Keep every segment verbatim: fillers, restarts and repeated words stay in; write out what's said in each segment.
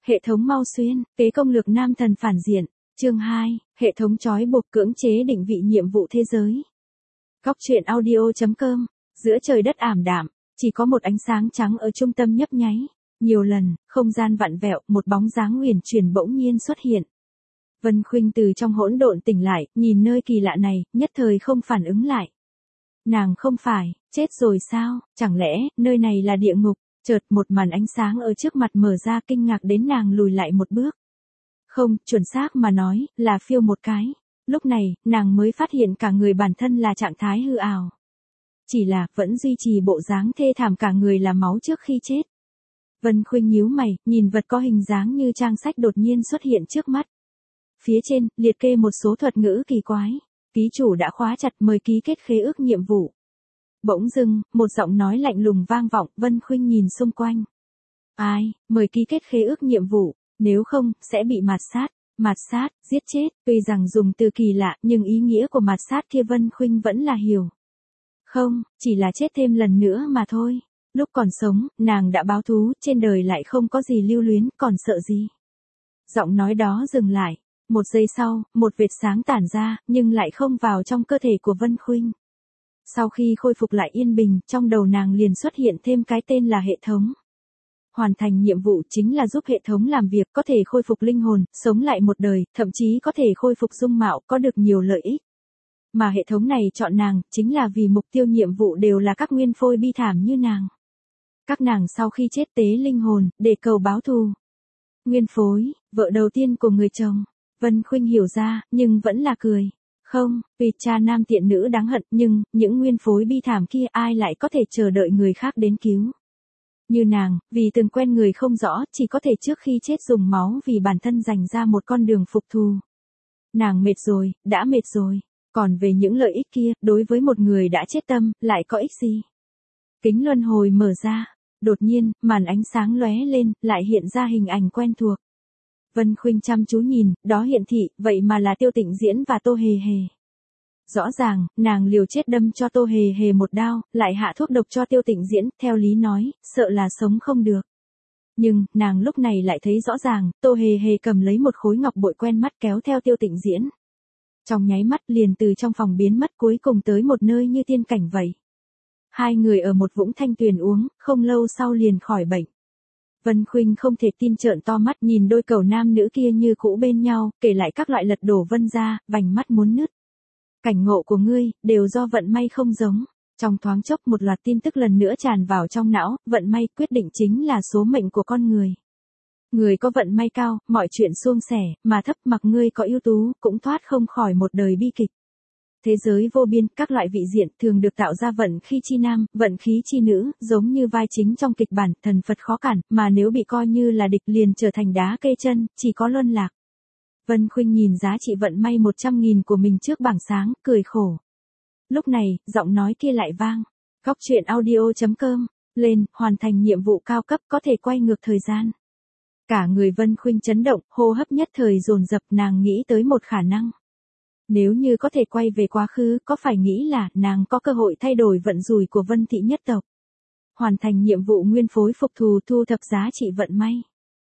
Hệ thống mau xuyên, kế công lược nam thần phản diện. Chương hai, hệ thống trói buộc cưỡng chế định vị nhiệm vụ thế giới. Góc truyện audio chấm com. Giữa trời đất ảm đạm, chỉ có một ánh sáng trắng ở trung tâm nhấp nháy. Nhiều lần, không gian vặn vẹo, một bóng dáng huyền chuyển bỗng nhiên xuất hiện. Vân Khuynh từ trong hỗn độn tỉnh lại, nhìn nơi kỳ lạ này, nhất thời không phản ứng lại. Nàng không phải, chết rồi sao, chẳng lẽ, nơi này là địa ngục? Chợt một màn ánh sáng ở trước mặt mở ra, kinh ngạc đến nàng lùi lại một bước. Không, chuẩn xác mà nói, là phiêu một cái. Lúc này, nàng mới phát hiện cả người bản thân là trạng thái hư ảo. Chỉ là, vẫn duy trì bộ dáng thê thảm cả người là máu trước khi chết. Vân Khuynh nhíu mày, nhìn vật có hình dáng như trang sách đột nhiên xuất hiện trước mắt. Phía trên, liệt kê một số thuật ngữ kỳ quái. Ký chủ đã khóa chặt mời ký kết khế ước nhiệm vụ. Bỗng dưng, một giọng nói lạnh lùng vang vọng, Vân Khuynh nhìn xung quanh. Ai, mời ký kết khế ước nhiệm vụ, nếu không, sẽ bị mạt sát, mạt sát, giết chết, tuy rằng dùng từ kỳ lạ, nhưng ý nghĩa của mạt sát kia Vân Khuynh vẫn là hiểu. Không, chỉ là chết thêm lần nữa mà thôi. Lúc còn sống, nàng đã báo thú, trên đời lại không có gì lưu luyến, còn sợ gì. Giọng nói đó dừng lại. Một giây sau, một vệt sáng tản ra, nhưng lại không vào trong cơ thể của Vân Khuynh. Sau khi khôi phục lại yên bình, trong đầu nàng liền xuất hiện thêm cái tên là hệ thống. Hoàn thành nhiệm vụ chính là giúp hệ thống làm việc, có thể khôi phục linh hồn, sống lại một đời, thậm chí có thể khôi phục dung mạo, có được nhiều lợi ích. Mà hệ thống này chọn nàng, chính là vì mục tiêu nhiệm vụ đều là các nguyên phôi bi thảm như nàng. Các nàng sau khi chết tế linh hồn, để cầu báo thù. Nguyên phối, vợ đầu tiên của người chồng. Vân Khuynh hiểu ra, nhưng vẫn là cười. Không, vì cha nam tiện nữ đáng hận, nhưng, những nguyên phối bi thảm kia ai lại có thể chờ đợi người khác đến cứu. Như nàng, vì từng quen người không rõ, chỉ có thể trước khi chết dùng máu vì bản thân dành ra một con đường phục thù. Nàng mệt rồi, đã mệt rồi. Còn về những lợi ích kia, đối với một người đã chết tâm, lại có ích gì? Kính luân hồi mở ra. Đột nhiên, màn ánh sáng lóe lên, lại hiện ra hình ảnh quen thuộc. Vân Khuynh chăm chú nhìn, đó hiện thị, vậy mà là Tiêu Tịnh Diễn và Tô Hề Hề. Rõ ràng, nàng liều chết đâm cho Tô Hề Hề một đao, lại hạ thuốc độc cho Tiêu Tịnh Diễn, theo lý nói, sợ là sống không được. Nhưng, nàng lúc này lại thấy rõ ràng, Tô Hề Hề cầm lấy một khối ngọc bội quen mắt kéo theo Tiêu Tịnh Diễn. Trong nháy mắt liền từ trong phòng biến mất, cuối cùng tới một nơi như tiên cảnh vậy. Hai người ở một vũng thanh tuyền uống, không lâu sau liền khỏi bệnh. Vân Khuynh không thể tin trợn to mắt nhìn đôi cầu nam nữ kia như cũ bên nhau, kể lại các loại lật đổ Vân gia, vành mắt muốn nứt. Cảnh ngộ của ngươi, đều do vận may không giống. Trong thoáng chốc một loạt tin tức lần nữa tràn vào trong não, vận may quyết định chính là số mệnh của con người. Người có vận may cao, mọi chuyện suôn sẻ, mà thấp mặc ngươi có ưu tú, cũng thoát không khỏi một đời bi kịch. Thế giới vô biên, các loại vị diện thường được tạo ra vận khí chi nam, vận khí chi nữ, giống như vai chính trong kịch bản, thần Phật khó cản, mà nếu bị coi như là địch liền trở thành đá kê chân, chỉ có luân lạc. Vân Khuynh nhìn giá trị vận may một trăm nghìn của mình trước bảng sáng, cười khổ. Lúc này, giọng nói kia lại vang. Góc truyện audio chấm com, lên, hoàn thành nhiệm vụ cao cấp có thể quay ngược thời gian. Cả người Vân Khuynh chấn động, hô hấp nhất thời dồn dập, nàng nghĩ tới một khả năng. Nếu như có thể quay về quá khứ, có phải nghĩ là nàng có cơ hội thay đổi vận rủi của Vân thị nhất tộc. Hoàn thành nhiệm vụ nguyên phối phục thù, thu thập giá trị vận may.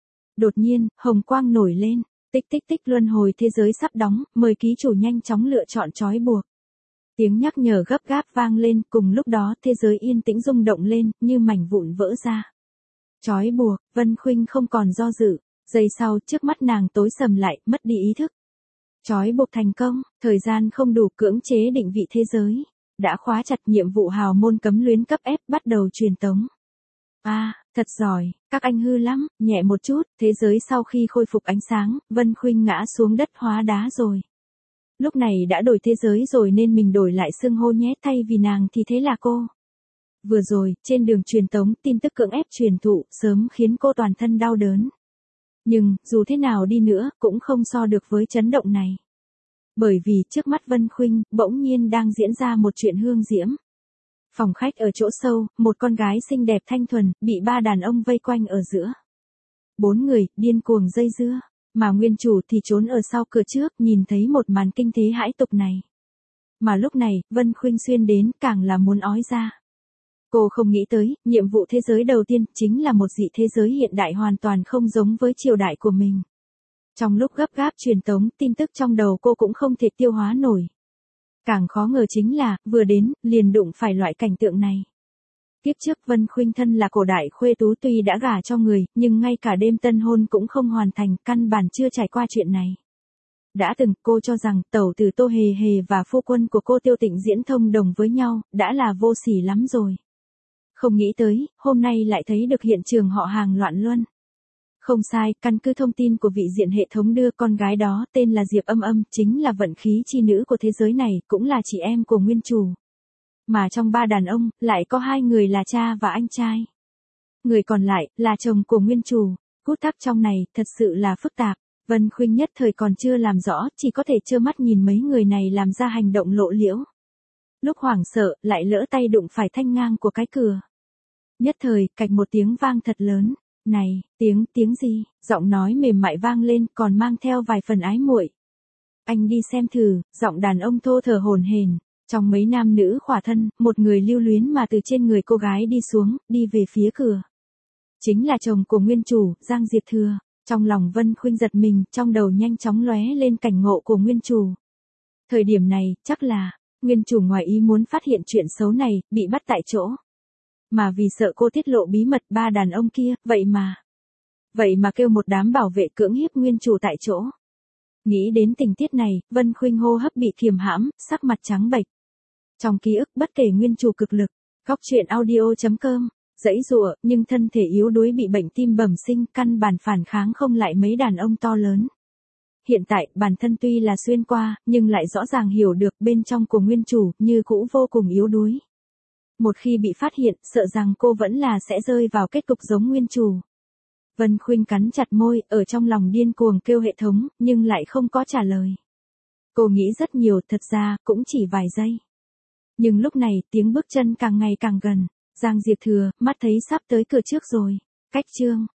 Đột nhiên, hồng quang nổi lên, tích tích tích luân hồi thế giới sắp đóng, mời ký chủ nhanh chóng lựa chọn trói buộc. Tiếng nhắc nhở gấp gáp vang lên, cùng lúc đó thế giới yên tĩnh rung động lên, như mảnh vụn vỡ ra. Trói buộc, Vân Khuynh không còn do dự, giây sau trước mắt nàng tối sầm lại, mất đi ý thức. Trói buộc thành công, thời gian không đủ, cưỡng chế định vị thế giới. Đã khóa chặt nhiệm vụ hào môn cấm luyến cấp ép, bắt đầu truyền tống. A, à, thật giỏi, các anh hư lắm, nhẹ một chút, thế giới sau khi khôi phục ánh sáng, Vân Khuynh ngã xuống đất hóa đá rồi. Lúc này đã đổi thế giới rồi nên mình đổi lại xưng hô nhé, thay vì nàng thì thế là cô. Vừa rồi, trên đường truyền tống, tin tức cưỡng ép truyền thụ, sớm khiến cô toàn thân đau đớn. Nhưng, dù thế nào đi nữa, cũng không so được với chấn động này. Bởi vì, trước mắt Vân Khuynh, bỗng nhiên đang diễn ra một chuyện hương diễm. Phòng khách ở chỗ sâu, một con gái xinh đẹp thanh thuần, bị ba đàn ông vây quanh ở giữa. Bốn người, điên cuồng dây dưa, mà nguyên chủ thì trốn ở sau cửa trước, nhìn thấy một màn kinh thế hãi tục này. Mà lúc này, Vân Khuynh xuyên đến, càng là muốn ói ra. Cô không nghĩ tới, nhiệm vụ thế giới đầu tiên chính là một dị thế giới hiện đại hoàn toàn không giống với triều đại của mình. Trong lúc gấp gáp truyền tống, tin tức trong đầu cô cũng không thể tiêu hóa nổi. Càng khó ngờ chính là, vừa đến, liền đụng phải loại cảnh tượng này. Kiếp trước Vân Khuynh thân là cổ đại khuê tú tuy đã gả cho người, nhưng ngay cả đêm tân hôn cũng không hoàn thành, căn bản chưa trải qua chuyện này. Đã từng, cô cho rằng, tẩu tử Tô Hề Hề và phu quân của cô Tiêu Tịnh diễn thông đồng với nhau, đã là vô sỉ lắm rồi. Không nghĩ tới, hôm nay lại thấy được hiện trường họ hàng loạn luân. Không sai, căn cứ thông tin của vị diện hệ thống đưa, con gái đó tên là Diệp Âm Âm, chính là vận khí chi nữ của thế giới này, cũng là chị em của nguyên chủ. Mà trong ba đàn ông, lại có hai người là cha và anh trai. Người còn lại, là chồng của nguyên chủ. Cút thắt trong này, thật sự là phức tạp. Vân Khuynh nhất thời còn chưa làm rõ, chỉ có thể trơ mắt nhìn mấy người này làm ra hành động lộ liễu. Lúc hoảng sợ, lại lỡ tay đụng phải thanh ngang của cái cửa. Nhất thời, cạch một tiếng vang thật lớn. Này, tiếng, tiếng gì? Giọng nói mềm mại vang lên, còn mang theo vài phần ái muội. Anh đi xem thử, giọng đàn ông thô thở hổn hển. Trong mấy nam nữ khỏa thân, một người lưu luyến mà từ trên người cô gái đi xuống, đi về phía cửa. Chính là chồng của nguyên chủ, Giang Diệp Thừa. Trong lòng Vân Khuynh giật mình, trong đầu nhanh chóng lóe lên cảnh ngộ của nguyên chủ. Thời điểm này, chắc là, nguyên chủ ngoài ý muốn phát hiện chuyện xấu này, bị bắt tại chỗ. Mà vì sợ cô tiết lộ bí mật ba đàn ông kia, vậy mà. Vậy mà kêu một đám bảo vệ cưỡng hiếp nguyên chủ tại chỗ. Nghĩ đến tình tiết này, Vân Khuynh hô hấp bị kiềm hãm, sắc mặt trắng bệch. Trong ký ức bất kể nguyên chủ cực lực, góc truyện audio chấm com, giãy giụa, nhưng thân thể yếu đuối bị bệnh tim bẩm sinh, căn bản phản kháng không lại mấy đàn ông to lớn. Hiện tại, bản thân tuy là xuyên qua, nhưng lại rõ ràng hiểu được bên trong của nguyên chủ, như cũ vô cùng yếu đuối. Một khi bị phát hiện, sợ rằng cô vẫn là sẽ rơi vào kết cục giống nguyên chủ. Vân Khuynh cắn chặt môi, ở trong lòng điên cuồng kêu hệ thống, nhưng lại không có trả lời. Cô nghĩ rất nhiều, thật ra, cũng chỉ vài giây. Nhưng lúc này, tiếng bước chân càng ngày càng gần. Giang Diệp Thừa, mắt thấy sắp tới cửa trước rồi. Cách chương.